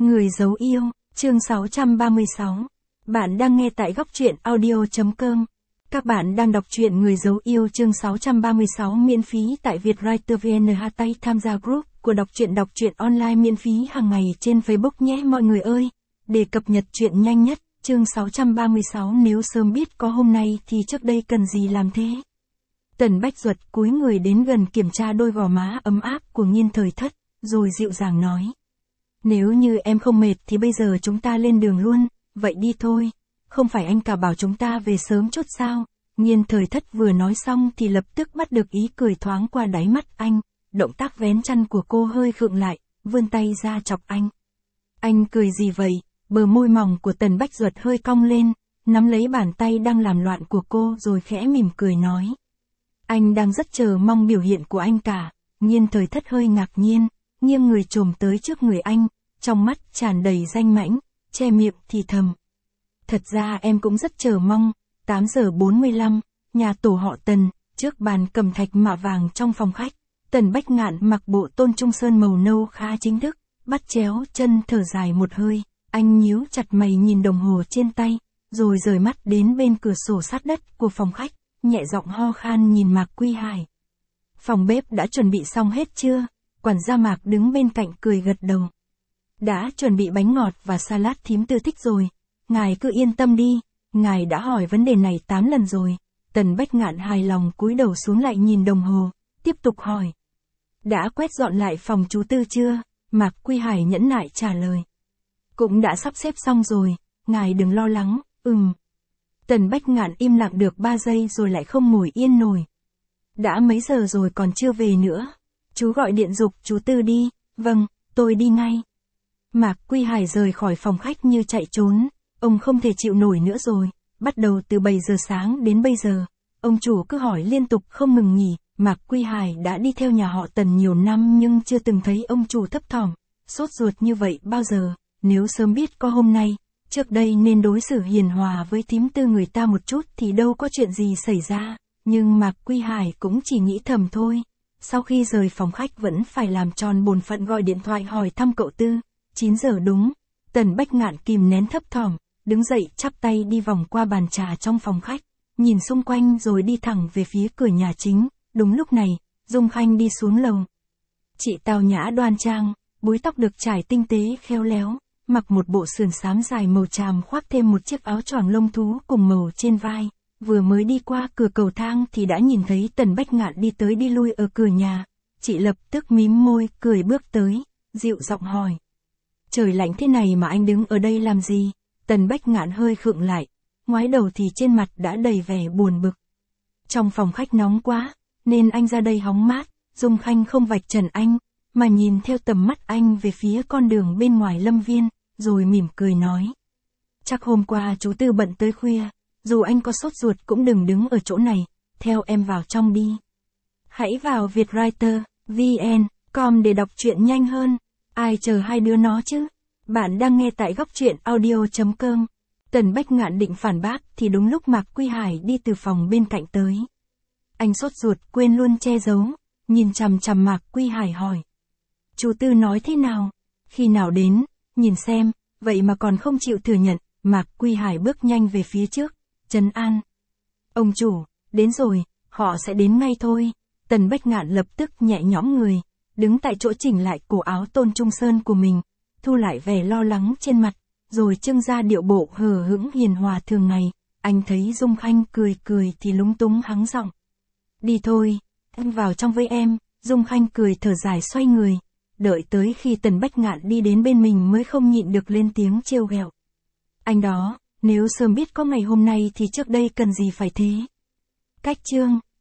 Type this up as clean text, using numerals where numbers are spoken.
Người giấu yêu, chương 636. Bạn đang nghe tại góc truyện audio.com. Các bạn đang đọc truyện Người giấu yêu chương 636 miễn phí tại Vietwriter VN. Tay tham gia group của đọc truyện online miễn phí hàng ngày trên Facebook nhé mọi người ơi. Để cập nhật truyện nhanh nhất, chương 636 nếu sớm biết có hôm nay thì trước đây cần gì làm thế. Tần Bách Duật cúi người đến gần kiểm tra đôi gò má ấm áp của Nghiên Thời Thất, rồi dịu dàng nói. Nếu như em không mệt thì bây giờ chúng ta lên đường luôn, vậy đi thôi. Không phải anh cả bảo chúng ta về sớm chút sao? Nghiên Thời Thất vừa nói xong thì lập tức bắt được ý cười thoáng qua đáy mắt anh, động tác vén chăn của cô hơi khựng lại, vươn tay ra chọc anh. Anh cười gì vậy? Bờ môi mỏng của Tần Bách Duật hơi cong lên, nắm lấy bàn tay đang làm loạn của cô rồi khẽ mỉm cười nói. Anh đang rất chờ mong biểu hiện của anh cả. Nghiên Thời Thất hơi ngạc nhiên, nghiêng người chồm tới trước người anh, trong mắt tràn đầy danh mãnh, che miệng thì thầm. Thật ra em cũng rất chờ mong. 8 giờ 45, nhà tổ họ Tần, trước bàn cầm thạch mạ vàng trong phòng khách, Tần Bách Ngạn mặc bộ tôn trung sơn màu nâu khá chính thức, bắt chéo chân thở dài một hơi, anh nhíu chặt mày nhìn đồng hồ trên tay, rồi rời mắt đến bên cửa sổ sát đất của phòng khách, nhẹ giọng ho khan nhìn Mạc Quy Hải. Phòng bếp đã chuẩn bị xong hết chưa? Quản gia Mạc đứng bên cạnh cười gật đầu. Đã chuẩn bị bánh ngọt và salad thím tư thích rồi. Ngài cứ yên tâm đi, ngài đã hỏi vấn đề này 8 lần rồi. Tần Bách Ngạn hài lòng cúi đầu xuống lại nhìn đồng hồ, tiếp tục hỏi. Đã quét dọn lại phòng chú Tư chưa? Mạc Quy Hải nhẫn nại trả lời. Cũng đã sắp xếp xong rồi, ngài đừng lo lắng, Tần Bách Ngạn im lặng được 3 giây rồi lại không ngồi yên nổi. Đã mấy giờ rồi còn chưa về nữa? Chú gọi điện giục chú Tư đi. Vâng, tôi đi ngay. Mạc Quy Hải rời khỏi phòng khách như chạy trốn, ông không thể chịu nổi nữa rồi, bắt đầu từ 7 giờ sáng đến bây giờ, ông chủ cứ hỏi liên tục không ngừng nghỉ. Mạc Quy Hải đã đi theo nhà họ Tần nhiều năm nhưng chưa từng thấy ông chủ thấp thỏm, sốt ruột như vậy bao giờ. Nếu sớm biết có hôm nay, trước đây nên đối xử hiền hòa với thím Tư người ta một chút thì đâu có chuyện gì xảy ra, nhưng Mạc Quy Hải cũng chỉ nghĩ thầm thôi. Sau khi rời phòng khách vẫn phải làm tròn bổn phận gọi điện thoại hỏi thăm cậu Tư. 9 giờ đúng, Tần Bách Ngạn kìm nén thấp thỏm, đứng dậy chắp tay đi vòng qua bàn trà trong phòng khách, nhìn xung quanh rồi đi thẳng về phía cửa nhà chính. Đúng lúc này, Dung Khanh đi xuống lầu. Chị tao nhã đoan trang, búi tóc được trải tinh tế khéo léo, mặc một bộ sườn xám dài màu tràm khoác thêm một chiếc áo choàng lông thú cùng màu trên vai. Vừa mới đi qua cửa cầu thang thì đã nhìn thấy Tần Bách Ngạn đi tới đi lui ở cửa nhà. Chị lập tức mím môi, cười bước tới, dịu giọng hỏi. Trời lạnh thế này mà anh đứng ở đây làm gì? Tần Bách Ngạn hơi khựng lại, ngoái đầu thì trên mặt đã đầy vẻ buồn bực. Trong phòng khách nóng quá, nên anh ra đây hóng mát. Dung Khanh không vạch trần anh, mà nhìn theo tầm mắt anh về phía con đường bên ngoài lâm viên, rồi mỉm cười nói. Chắc hôm qua chú Tư bận tới khuya, dù anh có sốt ruột cũng đừng đứng ở chỗ này, theo em vào trong đi. Hãy vào Vietwriter VN.com để đọc truyện nhanh hơn. Ai chờ hai đứa nó chứ? Bạn đang nghe tại góc truyện audio.com. Tần Bách Ngạn định phản bác thì đúng lúc Mạc Quy Hải đi từ phòng bên cạnh tới. Anh sốt ruột quên luôn che giấu, nhìn chằm chằm Mạc Quy Hải hỏi. Chú Tư nói thế nào? Khi nào đến? Nhìn xem, vậy mà còn không chịu thừa nhận. Mạc Quy Hải bước nhanh về phía trước, trấn an. Ông chủ, đến rồi, họ sẽ đến ngay thôi. Tần Bách Ngạn lập tức nhẹ nhõm người, đứng tại chỗ chỉnh lại cổ áo tôn trung sơn của mình, thu lại vẻ lo lắng trên mặt, rồi trưng ra điệu bộ hờ hững hiền hòa thường ngày. Anh thấy Dung Khanh cười cười thì lúng túng hắng giọng. Đi thôi, anh vào trong với em. Dung Khanh cười thở dài xoay người, đợi tới khi Tần Bách Ngạn đi đến bên mình mới không nhịn được lên tiếng trêu ghẹo. Anh đó, nếu sớm biết có ngày hôm nay thì trước đây cần gì phải thế. Cách chương